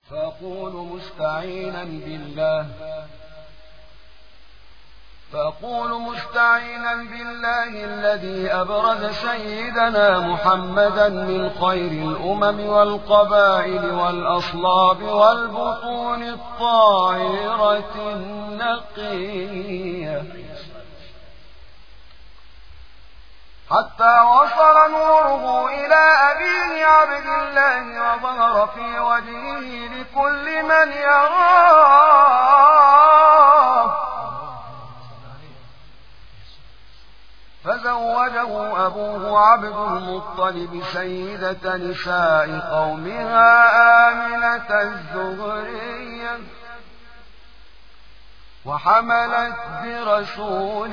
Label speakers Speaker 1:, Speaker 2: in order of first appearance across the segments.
Speaker 1: فأقول مستعينا بالله الذي أبرز سيدنا محمدا من خير الأمم والقبائل والأصلاب والبطون الطاهرة النقية، حتى وصل نوره إلى أبيه عبد الله وظهر في وجهه لكل من يراه، فزوجه أبوه عبد المطلب سيدة نساء قومها آمنة الزهرية، وحملت برسول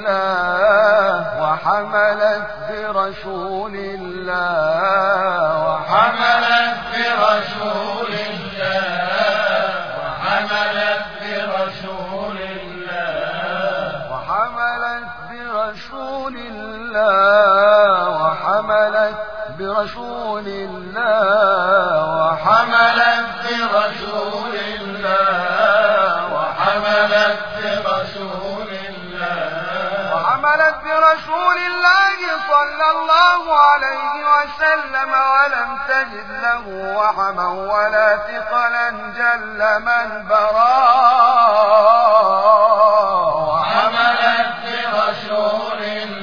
Speaker 1: الله صلى الله عليه وسلم ولم تجد له وحما ولا ثقلا جل من براه،
Speaker 2: وحملت برسول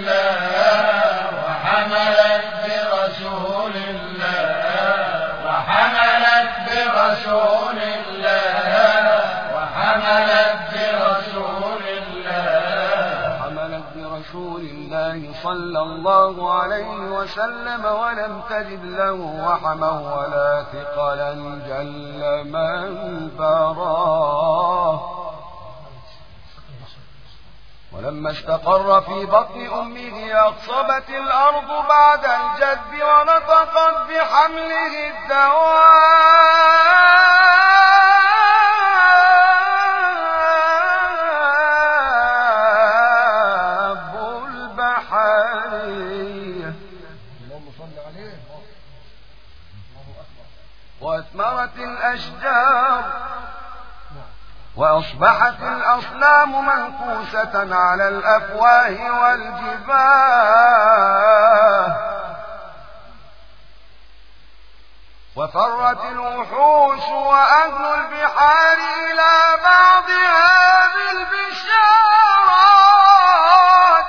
Speaker 1: الله صلى الله عليه وسلم ولم تجد له وحما ولا ثقلا جل من براه. ولما استقر في بطن أمه أقصبت الأرض بعد الجد ونطقت بحمله الدواب البحرية وأثمرت الأشجار وأصبحت الأصنام منكوسة على الأفواه والجباه، وفرت الوحوش وأهل البحار إلى بعضها بالبشارات،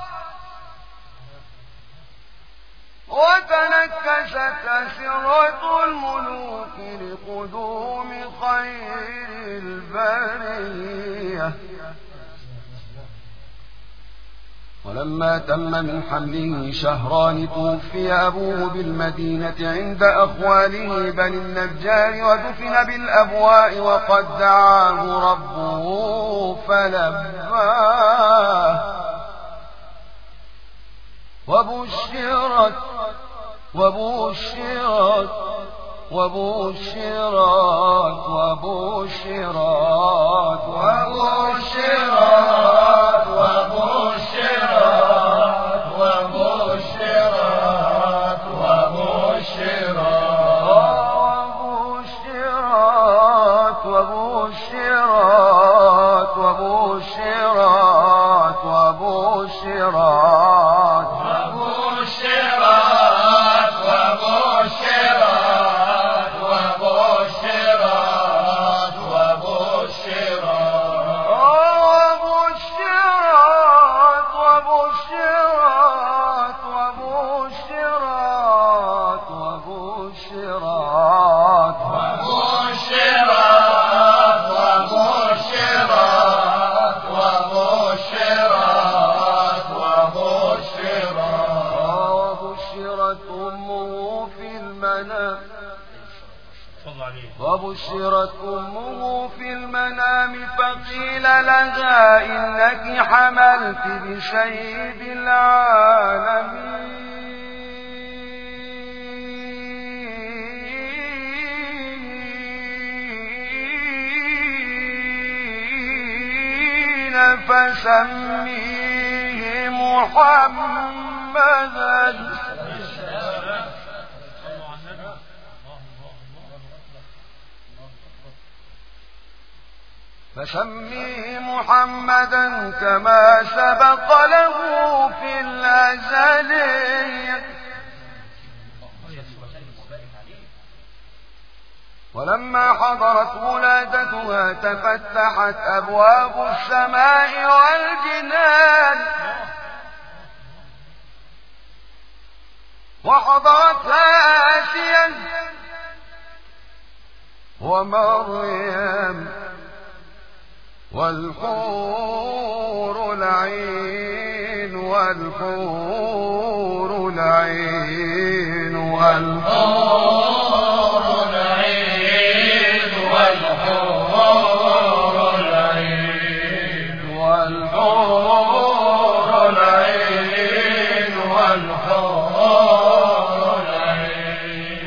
Speaker 1: وتنكست أسرة الملوك لقدوم خير البرية. ولما تم من حمله شهران توفي أبوه بالمدينة عند أخواله بني النجار ودفن بالأبواء، وقد دعاه ربه فلباه وبشرت وبشرت أمه في المنام فقيل لها إنك حملت بسيد العالمين فسميه محمدا. فسمي محمدا كما سبق له في الأزلية. ولما حضرت ولادتها تفتحت أبواب السماء والجنان وحضرتها آسيا ومريم والحور العين والحور العين
Speaker 2: والحور العين والحور العين والحور العين والحور العين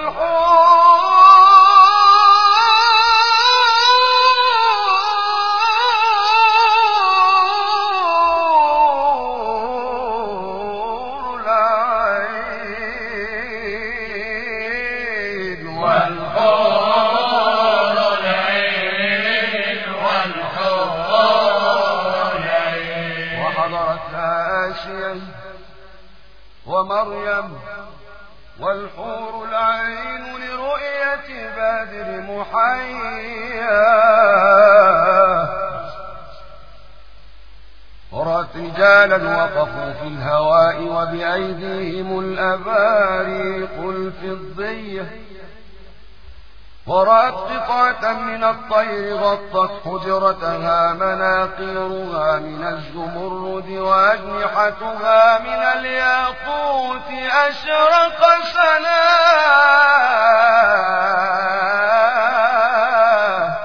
Speaker 1: ومريم والحور العين لرؤية بدر محيا. ورأت رجالا وقفوا في الهواء وبأيديهم الأباريق الفضية. ورأت قطعة من الطير غطت حجرتها مناقيرها من الزمرد وأجنحتها من الياقوت أشرق سناه.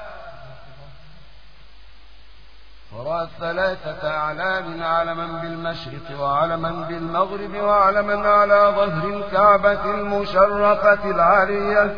Speaker 1: ورأت 3 أعلام، علما بالمشرق وعلما بالمغرب وعلما على ظهر الكعبة المشرفة العالية.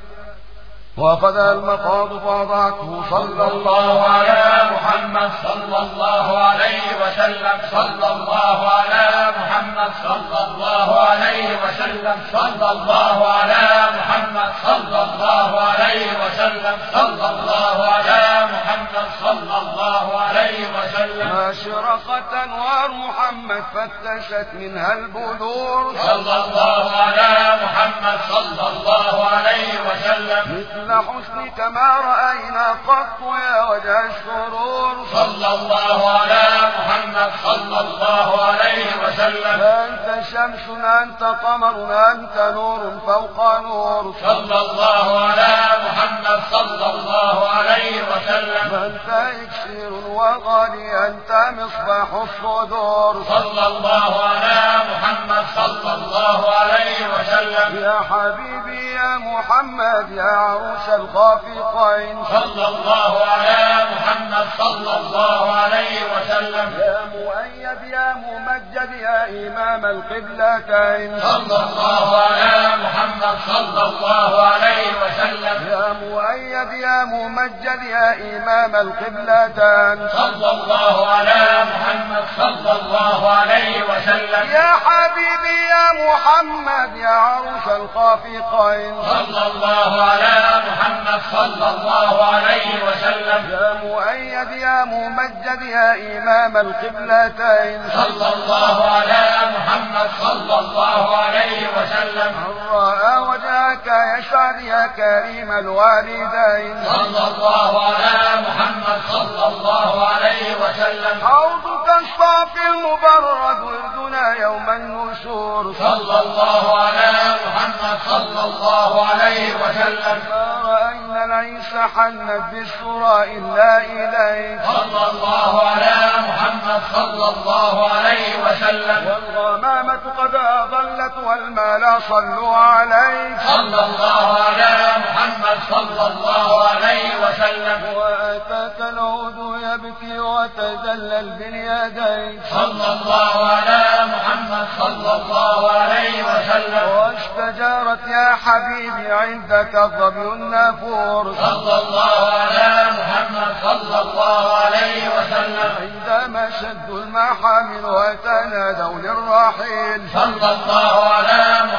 Speaker 1: وأخذها المخاض فوضعته
Speaker 2: صلى الله على محمد صلى الله عليه وسلم صلى الله على محمد صلى الله عليه وسلم صلى الله على محمد صلى الله عليه وسلم صلى الله على محمد صلى الله عليه وسلم.
Speaker 1: ماشرقة أنوار محمد فتشت منها البذور
Speaker 2: صلى الله على محمد صلى الله عليه وسلم.
Speaker 1: مثل حسنك ما رأينا قط يا وجه السرور
Speaker 2: صلى الله على محمد صلى الله عليه وسلم.
Speaker 1: أنت شمس أنت قمر أنت نور فوق نور
Speaker 2: صلى الله على محمد صلى الله عليه وسلم.
Speaker 1: أنت إكسير وغالي أنت مصباح الصدور
Speaker 2: صلى الله على محمد صلى الله عليه وسلم.
Speaker 1: يا حبيبي يا محمد يا عروس الخافقين
Speaker 2: صلى الله على محمد صلى الله عليه وسلم.
Speaker 1: يا مؤيد يا ممجد يا إمام القبلتين
Speaker 2: صلى الله على محمد صلى الله عليه وسلم.
Speaker 1: يا مؤيد يا ممجد يا إمام القبلتين
Speaker 2: صلى الله على محمد صلى الله عليه وسلم.
Speaker 1: يا حبيبي يا محمد يا عروس الخافقين
Speaker 2: صلى الله على محمد صلى الله عليه وسلم.
Speaker 1: يا مؤيد يا ممجد يا إمام القبلتين
Speaker 2: صلى الله على محمد صلى الله عليه وسلم.
Speaker 1: من رأى وجهك يسعد يا كريم الوالدين
Speaker 2: صلى الله على محمد صلى الله عليه وسلم.
Speaker 1: حوضك الصافي المبرد وردنا يوم النشور
Speaker 2: صلى الله على محمد صلى الله عليه وسلم.
Speaker 1: ما رأينا العيس حنت بالسرى إلا إليك
Speaker 2: صلى الله على محمد صلى الله عليه وسلم.
Speaker 1: والغمامة قد أضلت والمال صلوا عليك
Speaker 2: صلى الله على محمد صلى الله عليه وسلم.
Speaker 1: وأتاك العود يبكي وتذلل باليدين
Speaker 2: صلى الله على محمد صلى الله عليه وسلم.
Speaker 1: واستجارت يا حبيبي عندك الظبي النافور
Speaker 2: صلى الله على محمد صلى الله عليه وسلم.
Speaker 1: عندما شدوا المحامل وتنادوا للرحيل
Speaker 2: صلى الله على محمد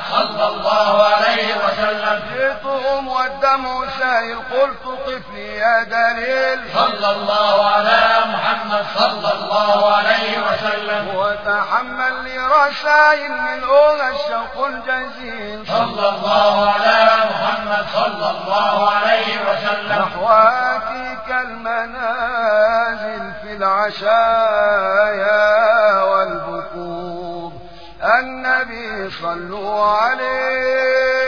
Speaker 2: صلى الله عليه وسلم
Speaker 1: جئتهم والدم سائل قلت قف لي يا دليل
Speaker 2: صلى الله على محمد صلى الله عليه وسلم
Speaker 1: وتحمل لي رسائل من أولى الشوق الجزيل
Speaker 2: صلى الله على محمد صلى الله عليه وسلم
Speaker 1: نحواتك المنازل في العشايا والبكور النبي صلوا عليه